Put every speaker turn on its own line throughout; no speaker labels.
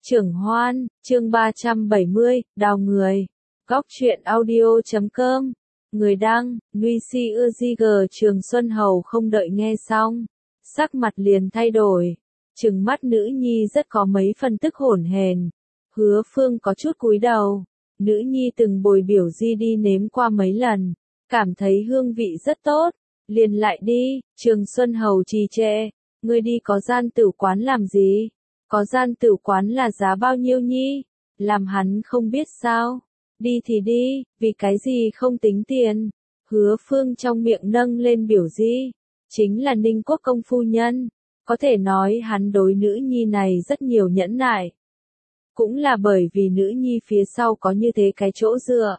Trưởng Hoan, chương 370, đào người. Góc truyện audio.com. Người đăng, Nguy Si Ưa Di Gờ. Trường Xuân Hầu không đợi nghe xong, sắc mặt liền thay đổi, trừng mắt nữ nhi rất có mấy phần tức hổn hển. Hứa Phương có chút cúi đầu, nữ nhi từng bồi biểu Di đi nếm qua mấy lần, cảm thấy hương vị rất tốt, liền lại đi. Trường Xuân Hầu trì trệ, ngươi đi có gian tử quán làm gì? Có gian tử quán là giá bao nhiêu nhi? Làm hắn không biết sao? Đi thì đi, vì cái gì không tính tiền? Hứa Phương trong miệng nâng lên biểu Di, chính là Ninh Quốc công phu nhân, có thể nói hắn đối nữ nhi này rất nhiều nhẫn nại. Cũng là bởi vì nữ nhi phía sau có như thế cái chỗ dựa.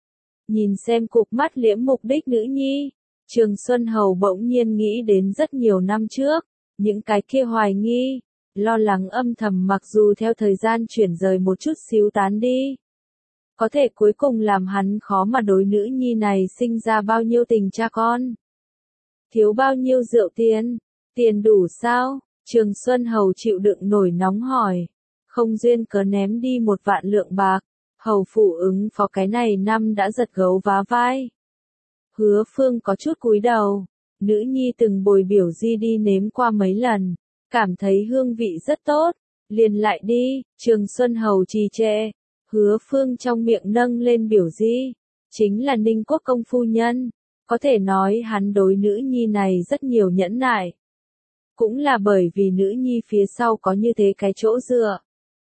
Nhìn xem cục mắt liễm mục đích nữ nhi, Trường Xuân Hầu bỗng nhiên nghĩ đến rất nhiều năm trước, những cái kia hoài nghi, lo lắng âm thầm mặc dù theo thời gian chuyển rời một chút xíu tán đi. Có thể cuối cùng làm hắn khó mà đối nữ nhi này sinh ra bao nhiêu tình cha con. Thiếu bao nhiêu rượu tiền? Tiền đủ sao? Trường Xuân Hầu chịu đựng nổi nóng hỏi. Không duyên cớ ném đi 1 vạn lượng bạc. Hầu phụ ứng phó cái này năm đã giật gấu vá vai. Hứa Phương có chút cúi đầu. Nữ nhi từng bồi biểu Di đi nếm qua mấy lần, cảm thấy hương vị rất tốt, liền lại đi. Trường Xuân Hầu trì trệ, Hứa Phương trong miệng nâng lên biểu Di, chính là Ninh Quốc công phu nhân, có thể nói hắn đối nữ nhi này rất nhiều nhẫn nại. Cũng là bởi vì nữ nhi phía sau có như thế cái chỗ dựa.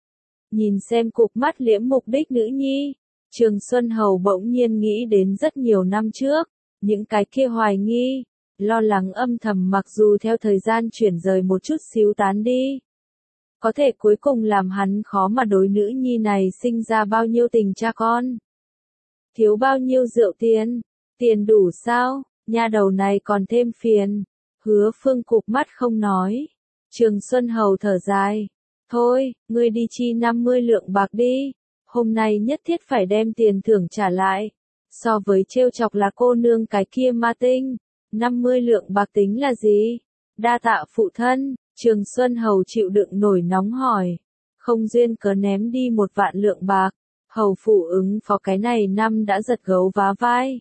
Nhìn xem cục mắt liễm mục đích nữ nhi, Trường Xuân Hầu bỗng nhiên nghĩ đến rất nhiều năm trước, những cái kia hoài nghi, lo lắng âm thầm mặc dù theo thời gian chuyển rời một chút xíu tán đi. Có thể cuối cùng làm hắn khó mà đối nữ nhi này sinh ra bao nhiêu tình cha con. Thiếu bao nhiêu rượu tiền? Tiền đủ sao? Nha đầu này còn thêm phiền. Hứa Phương cụp mắt không nói. Trường Xuân Hầu thở dài. Thôi, ngươi đi chi 50 lượng bạc đi. Hôm nay nhất thiết phải đem tiền thưởng trả lại. So với trêu chọc là cô nương cái kia ma tinh, 50 lượng bạc tính là gì? Đa tạ phụ thân. Trường Xuân Hầu chịu đựng nổi nóng hỏi. Không duyên cớ ném đi 1 vạn lượng bạc. Hầu phụ ứng phó cái này năm đã giật gấu vá vai.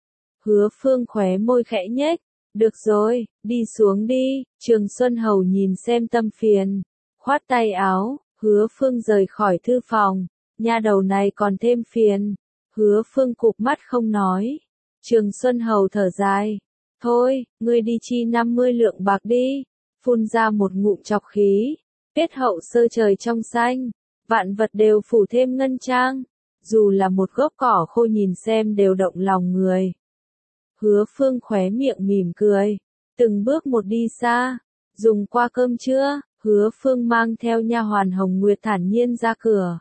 Hứa Phương khóe môi khẽ nhếch. Được rồi, đi xuống đi. Trường Xuân Hầu nhìn xem tâm phiền, khoát tay áo. Hứa Phương rời khỏi thư phòng. Nha đầu này còn thêm phiền. Hứa Phương cụp mắt không nói. Trường Xuân Hầu thở dài. Thôi, ngươi đi chi 50 lượng bạc đi. Phun ra một ngụm trọc khí. Tiết hậu sơ trời trong xanh. Vạn vật đều phủ thêm ngân trang. Dù là một gốc cỏ khô nhìn xem đều động lòng người. Hứa Phương khóe miệng mỉm cười. Từng bước một đi xa. Dùng qua cơm trưa, Hứa Phương mang theo nha hoàn Hồng Nguyệt thản nhiên ra cửa.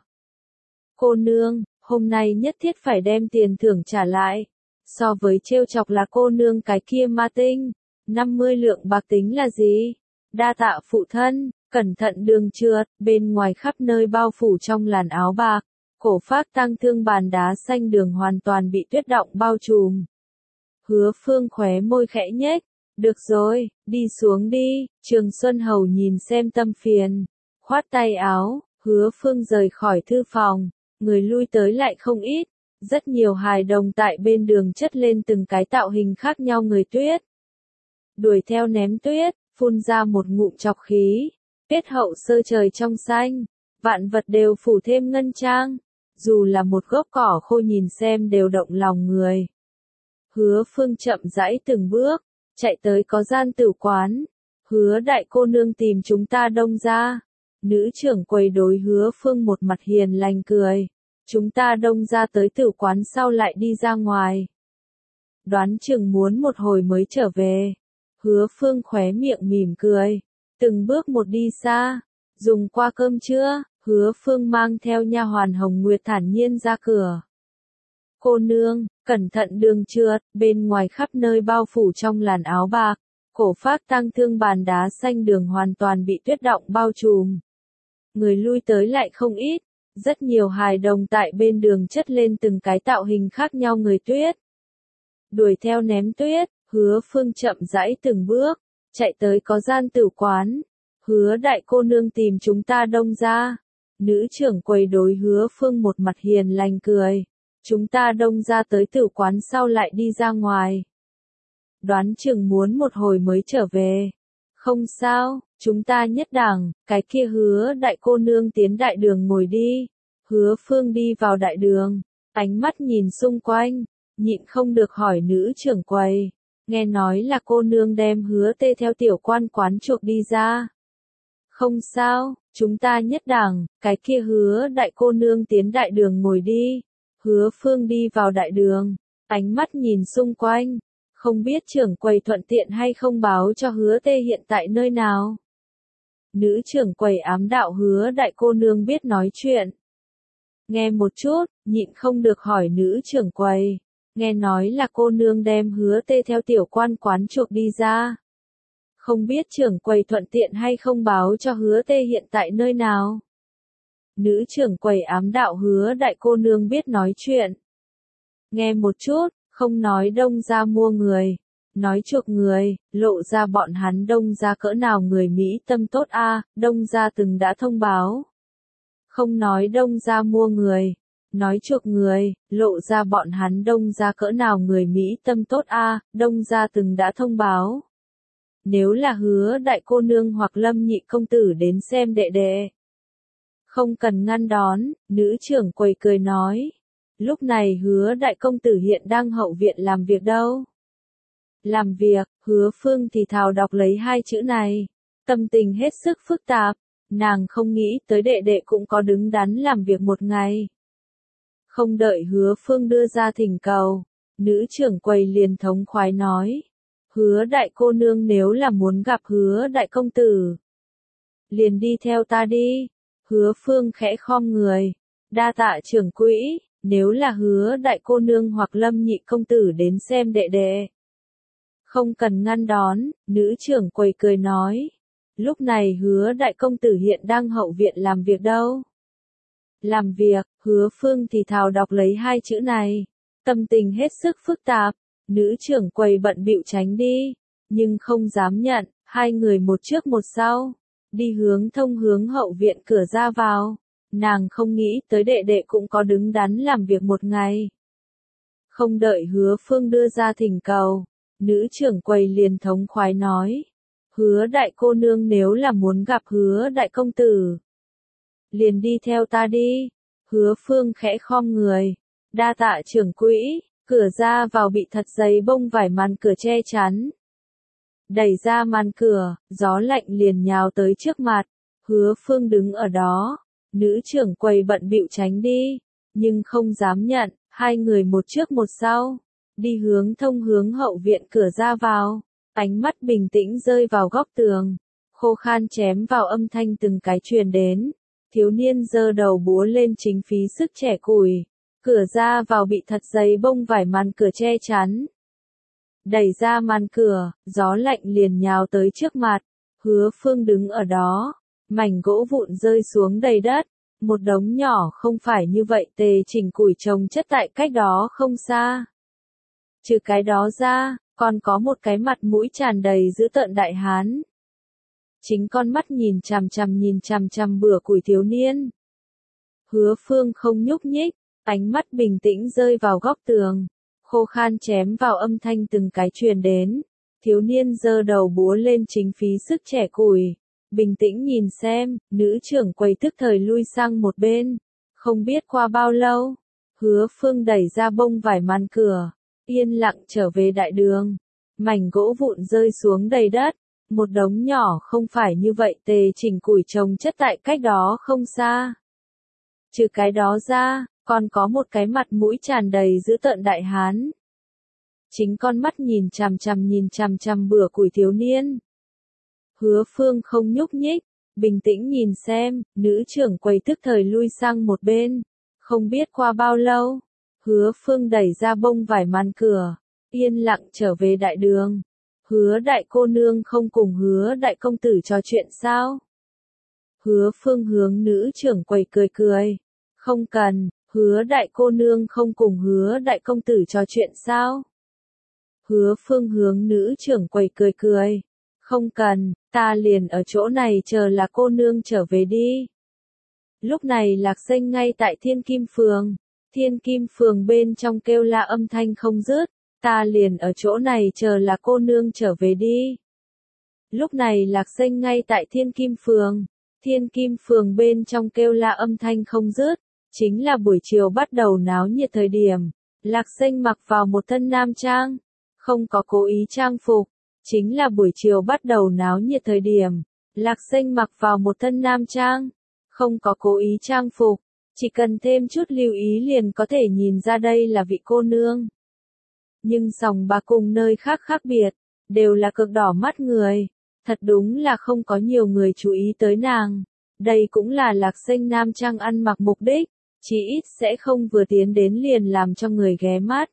Cô nương, hôm nay nhất thiết phải đem tiền thưởng trả lại. So với trêu chọc là cô nương cái kia ma tinh, 50 lượng bạc tính là gì? Đa tạ phụ thân. Cẩn thận đường trượt, bên ngoài khắp nơi bao phủ trong làn áo bạc, cổ phác tang thương bàn đá xanh đường hoàn toàn bị tuyết động bao trùm. Hứa Phương khóe môi khẽ nhếch. Được rồi, đi xuống đi. Trường Xuân Hầu nhìn xem tâm phiền, khoát tay áo. Hứa Phương rời khỏi thư phòng, người lui tới lại không ít. Rất nhiều hài đồng tại bên đường chất lên từng cái tạo hình khác nhau người tuyết. Đuổi theo ném tuyết, phun ra một ngụm trọc khí. Tiết hậu sơ trời trong xanh, vạn vật đều phủ thêm ngân trang. Dù là một gốc cỏ khô nhìn xem đều động lòng người. Hứa Phương chậm rãi từng bước, chạy tới có gian tử quán. Hứa đại cô nương tìm chúng ta đông ra. Nữ trưởng quầy đối Hứa Phương một mặt hiền lành cười. Chúng ta đông ra tới tử quán sau lại đi ra ngoài. Đoán chừng muốn một hồi mới trở về. Hứa Phương khóe miệng mỉm cười. Từng bước một đi xa. Dùng qua cơm trưa, Hứa Phương mang theo nha hoàn Hồng Nguyệt thản nhiên ra cửa. Cô nương, cẩn thận đường trượt, bên ngoài khắp nơi bao phủ trong làn áo bạc, cổ phác tang thương bàn đá xanh đường hoàn toàn bị tuyết động bao trùm. Người lui tới lại không ít, rất nhiều hài đồng tại bên đường chất lên từng cái tạo hình khác nhau người tuyết. Đuổi theo ném tuyết, Hứa Phương chậm rãi từng bước, chạy tới có gian tử quán. Hứa đại cô nương tìm chúng ta đông ra. Nữ trưởng quầy đối Hứa Phương một mặt hiền lành cười. Chúng ta đông ra tới tử quán sau lại đi ra ngoài. Đoán chừng muốn một hồi mới trở về. Không sao, chúng ta nhất đẳng, cái kia Hứa đại cô nương tiến đại đường ngồi đi. Hứa Phương đi vào đại đường, ánh mắt nhìn xung quanh, nhịn không được hỏi nữ trưởng quầy. Nghe nói là cô nương đem Hứa Tê theo tiểu quan quán chuộc đi ra. Không sao, chúng ta nhất đẳng, cái kia Hứa đại cô nương tiến đại đường ngồi đi. Hứa Phương đi vào đại đường, ánh mắt nhìn xung quanh, không biết trưởng quầy thuận tiện hay không báo cho Hứa Tê hiện tại nơi nào. Nữ trưởng quầy ám đạo Hứa đại cô nương biết nói chuyện. Nghe một chút, nhịn không được hỏi nữ trưởng quầy. Nghe nói là cô nương đem Hứa Tê theo tiểu quan quán chuộc đi ra. Không biết trưởng quầy thuận tiện hay không báo cho Hứa Tê hiện tại nơi nào. Nữ trưởng quầy ám đạo Hứa đại cô nương biết nói chuyện. Nghe một chút, không nói đông ra mua người, nói chuộc người, lộ ra bọn hắn đông ra cỡ nào người Mỹ tâm tốt a, đông ra từng đã thông báo. Không nói đông ra mua người, nói chuộc người, lộ ra bọn hắn đông ra cỡ nào người Mỹ tâm tốt a, đông ra từng đã thông báo. Nếu là Hứa đại cô nương hoặc Lâm nhị công tử đến xem đệ đệ. Không cần ngăn đón, nữ trưởng quầy cười nói. Lúc này Hứa đại công tử hiện đang hậu viện làm việc đâu. Làm việc, Hứa Phương thì thào đọc lấy hai chữ này. Tâm tình hết sức phức tạp, nàng không nghĩ tới đệ đệ cũng có đứng đắn làm việc một ngày. Không đợi Hứa Phương đưa ra thỉnh cầu, nữ trưởng quầy liền thống khoái nói. Hứa đại cô nương nếu là muốn gặp Hứa đại công tử, liền đi theo ta đi. Hứa Phương khẽ khom người, đa tạ trưởng quỹ, nếu là Hứa đại cô nương hoặc Lâm nhị công tử đến xem đệ đệ. Không cần ngăn đón, nữ trưởng quầy cười nói. Lúc này Hứa đại công tử hiện đang hậu viện làm việc đâu. Làm việc, Hứa Phương thì thào đọc lấy hai chữ này. Tâm tình hết sức phức tạp, nữ trưởng quầy bận bịu tránh đi, nhưng không dám nhận, hai người một trước một sau. Đi hướng thông hướng hậu viện cửa ra vào, nàng không nghĩ tới đệ đệ cũng có đứng đắn làm việc một ngày. Không đợi Hứa Phương đưa ra thỉnh cầu, nữ trưởng quầy liền thống khoái nói. Hứa đại cô nương nếu là muốn gặp Hứa đại công tử, liền đi theo ta đi. Hứa Phương khẽ khom người, đa tạ trưởng quỹ, cửa ra vào bị thật dày bông vải màn cửa che chắn. Đẩy ra màn cửa, gió lạnh liền nhào tới trước mặt. Hứa Phương đứng ở đó, nữ trưởng quầy bận bịu tránh đi, nhưng không dám nhận, hai người một trước một sau, đi hướng thông hướng hậu viện cửa ra vào. Ánh mắt bình tĩnh rơi vào góc tường, khô khan chém vào âm thanh từng cái truyền đến. Thiếu niên giơ đầu búa lên chính phí sức trẻ củi. Cửa ra vào bị thật dày bông vải màn cửa che chắn. Đẩy ra màn cửa, gió lạnh liền nhào tới trước mặt. Hứa Phương đứng ở đó, mảnh gỗ vụn rơi xuống đầy đất. Một đống nhỏ không phải như vậy tề chỉnh củi chồng chất tại cách đó không xa. Trừ cái đó ra, còn có một cái mặt mũi tràn đầy dữ tợn đại hán. Chính con mắt nhìn chằm chằm bửa củi thiếu niên. Hứa Phương không nhúc nhích, ánh mắt bình tĩnh rơi vào góc tường, khô khan chém vào âm thanh từng cái truyền đến. Thiếu niên giơ đầu búa lên chính phí sức trẻ củi, bình tĩnh nhìn xem, nữ trưởng quầy tức thời lui sang một bên. Không biết qua bao lâu, Hứa Phương đẩy ra bông vải màn cửa, yên lặng trở về đại đường. Mảnh gỗ vụn rơi xuống đầy đất, một đống nhỏ không phải như vậy tề chỉnh củi chồng chất tại cách đó không xa. Trừ cái đó ra, còn có một cái mặt mũi tràn đầy dữ tợn đại hán. Chính con mắt nhìn chằm chằm bửa củi thiếu niên. Hứa Phương không nhúc nhích, bình tĩnh nhìn xem, nữ trưởng quầy tức thời lui sang một bên. Không biết qua bao lâu, Hứa Phương đẩy ra bông vải màn cửa, yên lặng trở về đại đường. Hứa đại cô nương không cùng Hứa đại công tử trò chuyện sao? Hứa Phương hướng nữ trưởng quầy cười cười. Không cần, Hứa đại cô nương không cùng Hứa đại công tử trò chuyện sao? Hứa Phương hướng nữ trưởng quầy cười cười. Không cần, ta liền ở chỗ này chờ là cô nương trở về đi. Lúc này Lạc Xanh ngay tại Thiên Kim Phường. Thiên Kim Phường bên trong kêu la âm thanh không dứt, ta liền ở chỗ này chờ là cô nương trở về đi. Lúc này Lạc Xanh ngay tại Thiên Kim Phường. Thiên Kim Phường bên trong kêu la âm thanh không dứt, chính là buổi chiều bắt đầu náo nhiệt thời điểm. Lạc Xanh mặc vào một thân nam trang, không có cố ý trang phục, chính là buổi chiều bắt đầu náo nhiệt thời điểm. Lạc Xanh mặc vào một thân nam trang, không có cố ý trang phục, chỉ cần thêm chút lưu ý liền có thể nhìn ra đây là vị cô nương. Nhưng sòng bạc cùng nơi khác khác biệt, đều là cực đỏ mắt người, thật đúng là không có nhiều người chú ý tới nàng. Đây cũng là Lạc Xanh nam trang ăn mặc mục đích, chí ít sẽ không vừa tiến đến liền làm cho người ghé mắt.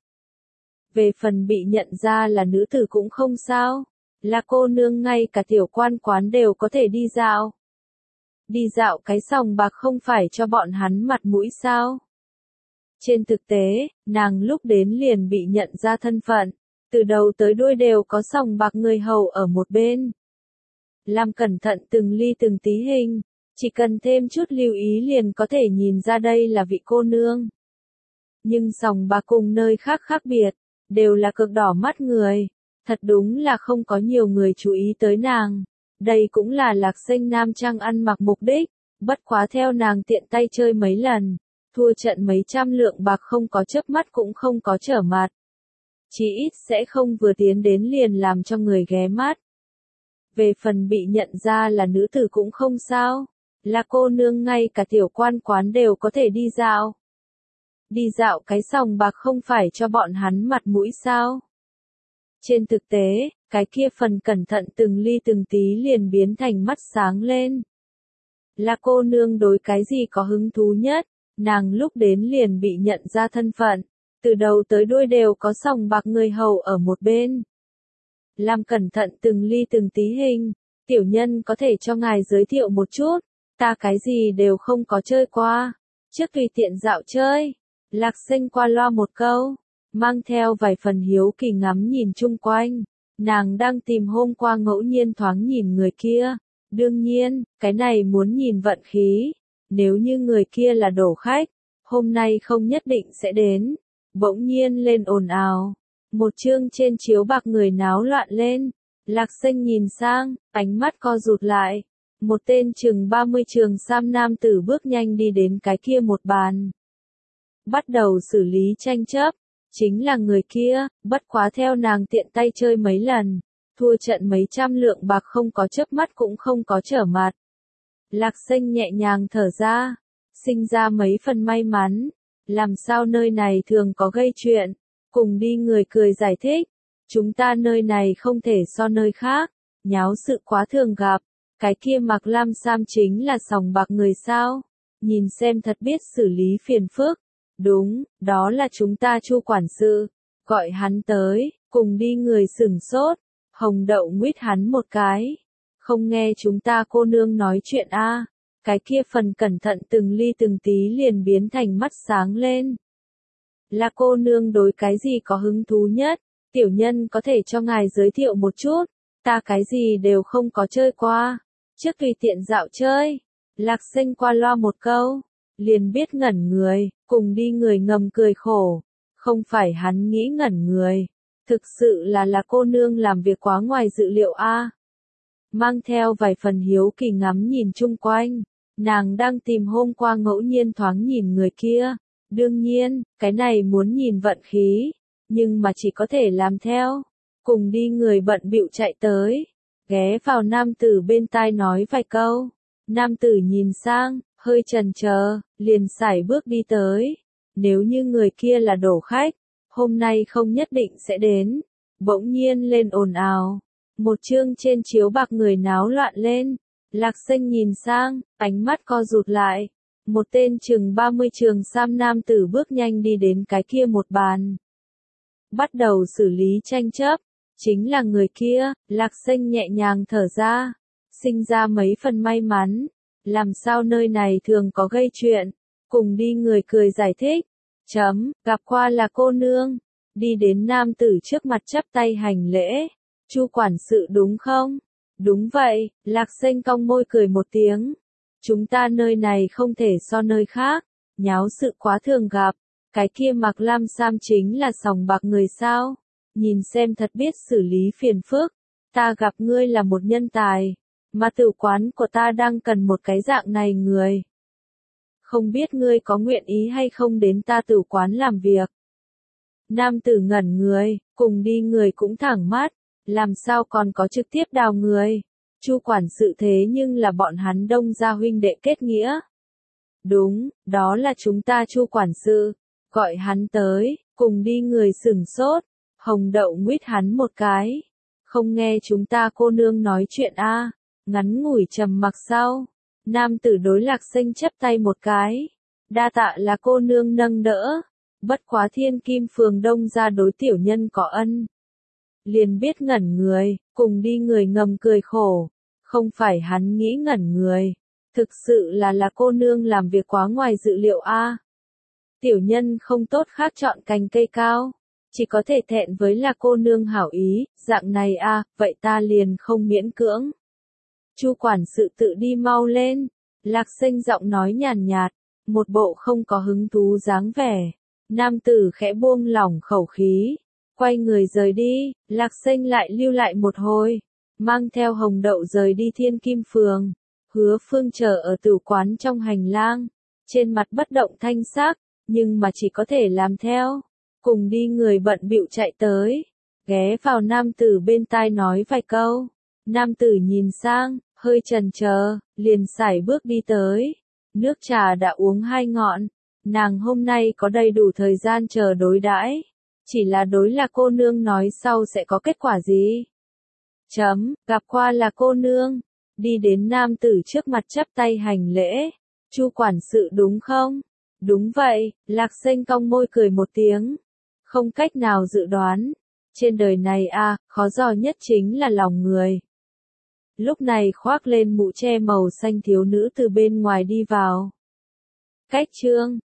Về phần bị nhận ra là nữ tử cũng không sao, là cô nương ngay cả tiểu quan quán đều có thể đi dạo. Đi dạo cái sòng bạc không phải cho bọn hắn mặt mũi sao? Trên thực tế, nàng lúc đến liền bị nhận ra thân phận, từ đầu tới đuôi đều có sòng bạc người hầu ở một bên. Làm cẩn thận từng ly từng tí hình, chỉ cần thêm chút lưu ý liền có thể nhìn ra đây là vị cô nương. Nhưng sòng bạc cùng nơi khác khác biệt, đều là cực đỏ mắt người, thật đúng là không có nhiều người chú ý tới nàng. Đây cũng là Lạc Xanh nam trang ăn mặc mục đích, bất quá theo nàng tiện tay chơi mấy lần, thua trận mấy trăm lượng bạc không có chớp mắt cũng không có trở mặt. Chí ít sẽ không vừa tiến đến liền làm cho người ghé mắt. Về phần bị nhận ra là nữ tử cũng không sao, là cô nương ngay cả tiểu quan quán đều có thể đi dạo. Đi dạo cái sòng bạc không phải cho bọn hắn mặt mũi sao? Trên thực tế, cái kia phần cẩn thận từng ly từng tí liền biến thành mắt sáng lên. Là cô nương đối cái gì có hứng thú nhất, nàng lúc đến liền bị nhận ra thân phận, từ đầu tới đuôi đều có sòng bạc người hầu ở một bên. Làm cẩn thận từng ly từng tí hình, tiểu nhân có thể cho ngài giới thiệu một chút, ta cái gì đều không có chơi qua, trước tùy tiện dạo chơi. Lạc Xanh qua loa một câu, mang theo vài phần hiếu kỳ ngắm nhìn chung quanh, nàng đang tìm hôm qua ngẫu nhiên thoáng nhìn người kia, đương nhiên, cái này muốn nhìn vận khí, nếu như người kia là đổ khách, hôm nay không nhất định sẽ đến. Bỗng nhiên lên ồn ào, một chương trên chiếu bạc người náo loạn lên, Lạc Xanh nhìn sang, ánh mắt co rụt lại, một tên chừng 30 trường sam nam tử bước nhanh đi đến cái kia một bàn. Bắt đầu xử lý tranh chấp, chính là người kia, bất quá theo nàng tiện tay chơi mấy lần, thua trận mấy trăm lượng bạc không có chớp mắt cũng không có trở mặt. Lạc Xanh nhẹ nhàng thở ra, sinh ra mấy phần may mắn, làm sao nơi này thường có gây chuyện, cùng đi người cười giải thích, chúng ta nơi này không thể so nơi khác, nháo sự quá thường gặp, cái kia mặc lam sam chính là sòng bạc người sao, nhìn xem thật biết xử lý phiền phức. Đúng, đó là chúng ta Chu quản sự, gọi hắn tới, cùng đi người sửng sốt, hồng đậu nguyết hắn một cái, không nghe chúng ta cô nương nói chuyện a. Cái kia phần cẩn thận từng ly từng tí liền biến thành mắt sáng lên. Là cô nương đối cái gì có hứng thú nhất, tiểu nhân có thể cho ngài giới thiệu một chút, ta cái gì đều không có chơi qua, trước tùy tiện dạo chơi. Lạc Xanh qua loa một câu, liền biết ngẩn người, cùng đi người ngầm cười khổ, không phải hắn nghĩ ngẩn người, thực sự là cô nương làm việc quá ngoài dự liệu a. Mang theo vài phần hiếu kỳ ngắm nhìn chung quanh, nàng đang tìm hôm qua ngẫu nhiên thoáng nhìn người kia, đương nhiên, cái này muốn nhìn vận khí, nhưng mà chỉ có thể làm theo. Cùng đi người bận bịu chạy tới, ghé vào nam tử bên tai nói vài câu, nam tử nhìn sang, hơi chần chờ, liền sải bước đi tới. Nếu như người kia là đổ khách, hôm nay không nhất định sẽ đến. Bỗng nhiên lên ồn ào, một chương trên chiếu bạc người náo loạn lên. Lạc Xanh nhìn sang, ánh mắt co rụt lại. Một tên chừng 30 trường sam nam tử bước nhanh đi đến cái kia một bàn. Bắt đầu xử lý tranh chấp, chính là người kia. Lạc Xanh nhẹ nhàng thở ra, sinh ra mấy phần may mắn. Làm sao nơi này thường có gây chuyện, cùng đi người cười giải thích. Gặp qua là cô nương, đi đến nam tử trước mặt chắp tay hành lễ. Chu quản sự đúng không? Đúng vậy, Lạc Xanh cong môi cười một tiếng. Chúng ta nơi này không thể so nơi khác, nháo sự quá thường gặp. Cái kia mặc lam sam chính là sòng bạc người sao? Nhìn xem thật biết xử lý phiền phức. Ta gặp ngươi là một nhân tài, mà tử quán của ta đang cần một cái dạng này người. Không biết ngươi có nguyện ý hay không đến ta tử quán làm việc. Nam tử ngẩn người, cùng đi người cũng thẳng mắt, làm sao còn có trực tiếp đào người. Chu quản sự thế nhưng là bọn hắn Đông gia huynh đệ kết nghĩa. Đúng, đó là chúng ta Chu quản sự, gọi hắn tới, cùng đi người sửng sốt, Hồng Đậu nguyết hắn một cái. Không nghe chúng ta cô nương nói chuyện a? Ngắn ngủi trầm mặc sau, nam tử đối Lạc Xanh chắp tay một cái. Đa tạ là cô nương nâng đỡ, bất quá Thiên Kim phường Đông gia đối tiểu nhân có ân. Liền biết ngẩn người, cùng đi người ngầm cười khổ, không phải hắn nghĩ ngẩn người, thực sự là cô nương làm việc quá ngoài dự liệu a. Tiểu nhân không tốt khác chọn cành cây cao, chỉ có thể thẹn với là cô nương hảo ý, dạng này a, vậy ta liền không miễn cưỡng. Chu quản sự tự đi mau lên, Lạc Xanh giọng nói nhàn nhạt, một bộ không có hứng thú dáng vẻ. Nam tử khẽ buông lỏng khẩu khí, quay người rời đi, Lạc Xanh lại lưu lại một hồi, mang theo Hồng Đậu rời đi Thiên Kim phường. Hứa Phương chờ ở tử quán trong hành lang, trên mặt bất động thanh sắc, nhưng mà chỉ có thể làm theo. Cùng đi người bận bịu chạy tới, ghé vào nam tử bên tai nói vài câu. Nam tử nhìn sang, hơi chần chờ, liền sải bước đi tới. Nước trà đã uống 2 ngọn, nàng hôm nay có đầy đủ thời gian chờ đối đãi. Chỉ là đối là cô nương nói sau sẽ có kết quả gì? Gặp qua là cô nương. Đi đến nam tử trước mặt chắp tay hành lễ. Chu quản sự đúng không? Đúng vậy, Lạc Xanh cong môi cười một tiếng. Không cách nào dự đoán. Trên đời này khó dò nhất chính là lòng người. Lúc này khoác lên mũ che màu xanh thiếu nữ từ bên ngoài đi vào. Cách chương